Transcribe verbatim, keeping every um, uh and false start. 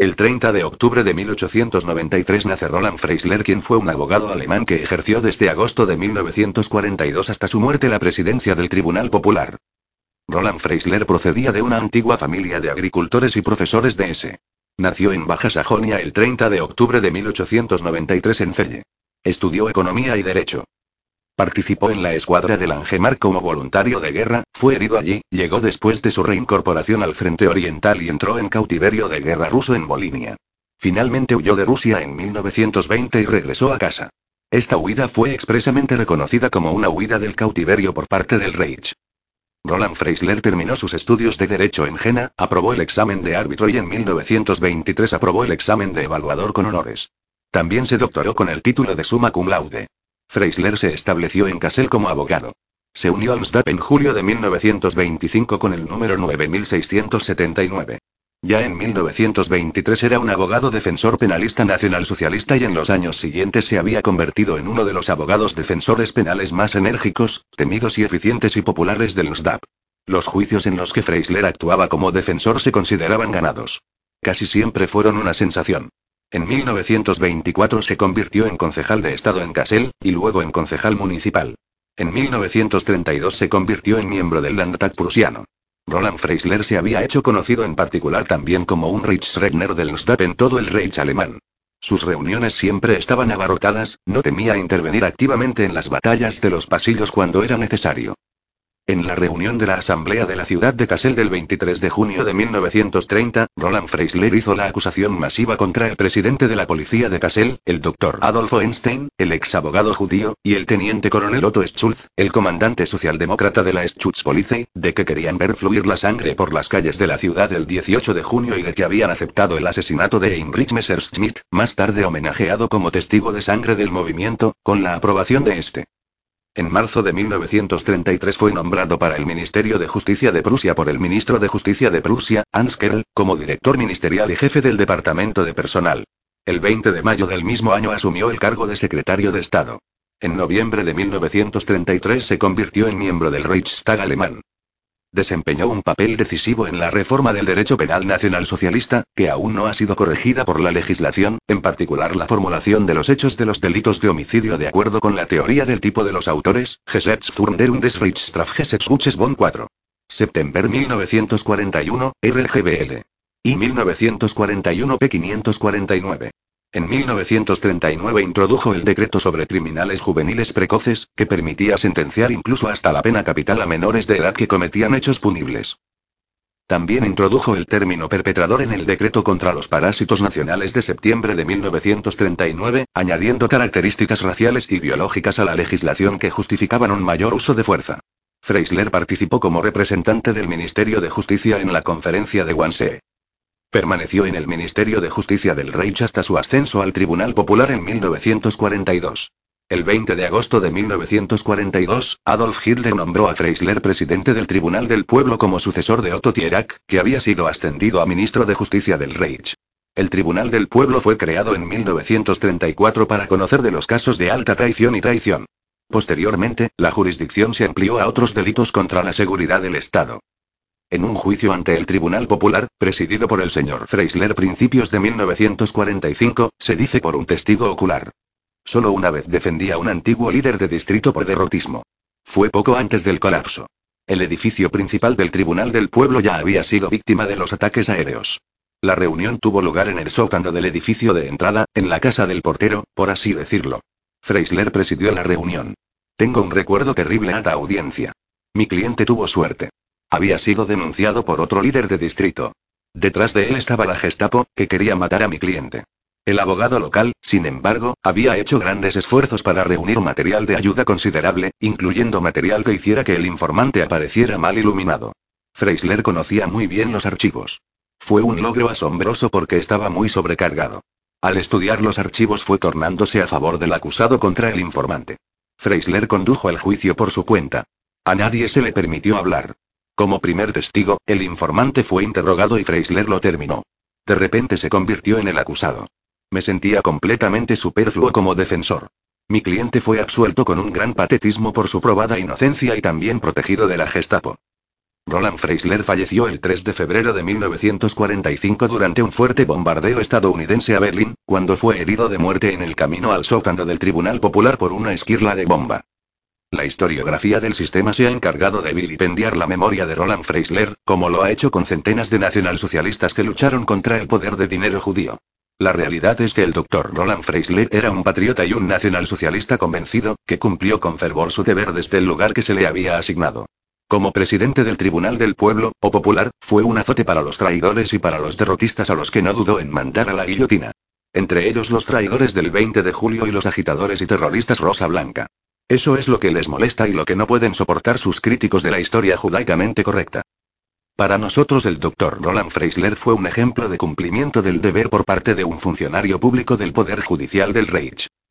El treinta de octubre de mil ochocientos noventa y tres nace Roland Freisler, quien fue un abogado alemán que ejerció desde agosto de mil novecientos cuarenta y dos hasta su muerte la presidencia del Tribunal Popular. Roland Freisler procedía de una antigua familia de agricultores y profesores de ese. Nació en Baja Sajonia el treinta de octubre de mil ochocientos noventa y tres en Celle. Estudió economía y derecho. Participó en la escuadra del Langemarck como voluntario de guerra, fue herido allí, llegó después de su reincorporación al frente oriental y entró en cautiverio de guerra ruso en Volinia. Finalmente huyó de Rusia en mil novecientos veinte y regresó a casa. Esta huida fue expresamente reconocida como una huida del cautiverio por parte del Reich. Roland Freisler terminó sus estudios de Derecho en Jena, aprobó el examen de árbitro y en mil novecientos veintitrés aprobó el examen de evaluador con honores. También se doctoró con el título de Summa Cum Laude. Freisler se estableció en Kassel como abogado. Se unió al N S D A P en julio de mil novecientos veinticinco con el número nueve mil seiscientos setenta y nueve. Ya en mil novecientos veintitrés era un abogado defensor penalista nacionalsocialista y en los años siguientes se había convertido en uno de los abogados defensores penales más enérgicos, temidos y eficientes y populares del N S D A P. Los juicios en los que Freisler actuaba como defensor se consideraban ganados. Casi siempre fueron una sensación. En mil novecientos veinticuatro se convirtió en concejal de Estado en Kassel, y luego en concejal municipal. En mil novecientos treinta y dos se convirtió en miembro del Landtag prusiano. Roland Freisler se había hecho conocido en particular también como un Reichsredner del N S D A P en todo el Reich alemán. Sus reuniones siempre estaban abarrotadas, no temía intervenir activamente en las batallas de los pasillos cuando era necesario. En la reunión de la Asamblea de la ciudad de Kassel del veintitrés de junio de mil novecientos treinta, Roland Freisler hizo la acusación masiva contra el presidente de la policía de Kassel, el doctor Adolf Einstein, el ex abogado judío, y el teniente coronel Otto Schulz, el comandante socialdemócrata de la Schutzpolizei, de que querían ver fluir la sangre por las calles de la ciudad el dieciocho de junio y de que habían aceptado el asesinato de Heinrich Messerschmitt, más tarde homenajeado como testigo de sangre del movimiento, con la aprobación de este. En marzo de mil novecientos treinta y tres fue nombrado para el Ministerio de Justicia de Prusia por el ministro de Justicia de Prusia, Hans Kerl, como director ministerial y jefe del Departamento de Personal. El veinte de mayo del mismo año asumió el cargo de secretario de Estado. En noviembre de mil novecientos treinta y tres se convirtió en miembro del Reichstag alemán. Desempeñó un papel decisivo en la reforma del derecho penal nacionalsocialista, que aún no ha sido corregida por la legislación, en particular la formulación de los hechos de los delitos de homicidio de acuerdo con la teoría del tipo de los autores, Gesetzführung des Reichsstrafgesetzbuches Bonn cuatro. September mil novecientos cuarenta y uno, R G B L. Y mil novecientos cuarenta y uno P quinientos cuarenta y nueve. En mil novecientos treinta y nueve introdujo el decreto sobre criminales juveniles precoces, que permitía sentenciar incluso hasta la pena capital a menores de edad que cometían hechos punibles. También introdujo el término perpetrador en el decreto contra los parásitos nacionales de septiembre de mil novecientos treinta y nueve, añadiendo características raciales y biológicas a la legislación que justificaban un mayor uso de fuerza. Freisler participó como representante del Ministerio de Justicia en la conferencia de Wannsee. Permaneció en el Ministerio de Justicia del Reich hasta su ascenso al Tribunal Popular en mil novecientos cuarenta y dos. El veinte de agosto de mil novecientos cuarenta y dos, Adolf Hitler nombró a Freisler presidente del Tribunal del Pueblo como sucesor de Otto Thierack, que había sido ascendido a ministro de Justicia del Reich. El Tribunal del Pueblo fue creado en mil novecientos treinta y cuatro para conocer de los casos de alta traición y traición. Posteriormente, la jurisdicción se amplió a otros delitos contra la seguridad del Estado. En un juicio ante el Tribunal Popular, presidido por el señor Freisler principios de mil novecientos cuarenta y cinco, se dice por un testigo ocular. Solo una vez defendía a un antiguo líder de distrito por derrotismo. Fue poco antes del colapso. El edificio principal del Tribunal del Pueblo ya había sido víctima de los ataques aéreos. La reunión tuvo lugar en el sótano del edificio de entrada, en la casa del portero, por así decirlo. Freisler presidió la reunión. Tengo un recuerdo terrible a la audiencia. Mi cliente tuvo suerte. Había sido denunciado por otro líder de distrito. Detrás de él estaba la Gestapo, que quería matar a mi cliente. El abogado local, sin embargo, había hecho grandes esfuerzos para reunir material de ayuda considerable, incluyendo material que hiciera que el informante apareciera mal iluminado. Freisler conocía muy bien los archivos. Fue un logro asombroso porque estaba muy sobrecargado. Al estudiar los archivos fue tornándose a favor del acusado contra el informante. Freisler condujo el juicio por su cuenta. A nadie se le permitió hablar. Como primer testigo, el informante fue interrogado y Freisler lo terminó. De repente se convirtió en el acusado. Me sentía completamente superfluo como defensor. Mi cliente fue absuelto con un gran patetismo por su probada inocencia y también protegido de la Gestapo. Roland Freisler falleció el tres de febrero de mil novecientos cuarenta y cinco durante un fuerte bombardeo estadounidense a Berlín, cuando fue herido de muerte en el camino al sótano del Tribunal Popular por una esquirla de bomba. La historiografía del sistema se ha encargado de vilipendiar la memoria de Roland Freisler, como lo ha hecho con centenas de nacionalsocialistas que lucharon contra el poder de dinero judío. La realidad es que el doctor Roland Freisler era un patriota y un nacionalsocialista convencido, que cumplió con fervor su deber desde el lugar que se le había asignado. Como presidente del Tribunal del Pueblo, o Popular, fue un azote para los traidores y para los derrotistas a los que no dudó en mandar a la guillotina. Entre ellos los traidores del veinte de julio y los agitadores y terroristas Rosa Blanca. Eso es lo que les molesta y lo que no pueden soportar sus críticos de la historia judaicamente correcta. Para nosotros el doctor Roland Freisler fue un ejemplo de cumplimiento del deber por parte de un funcionario público del Poder Judicial del Reich.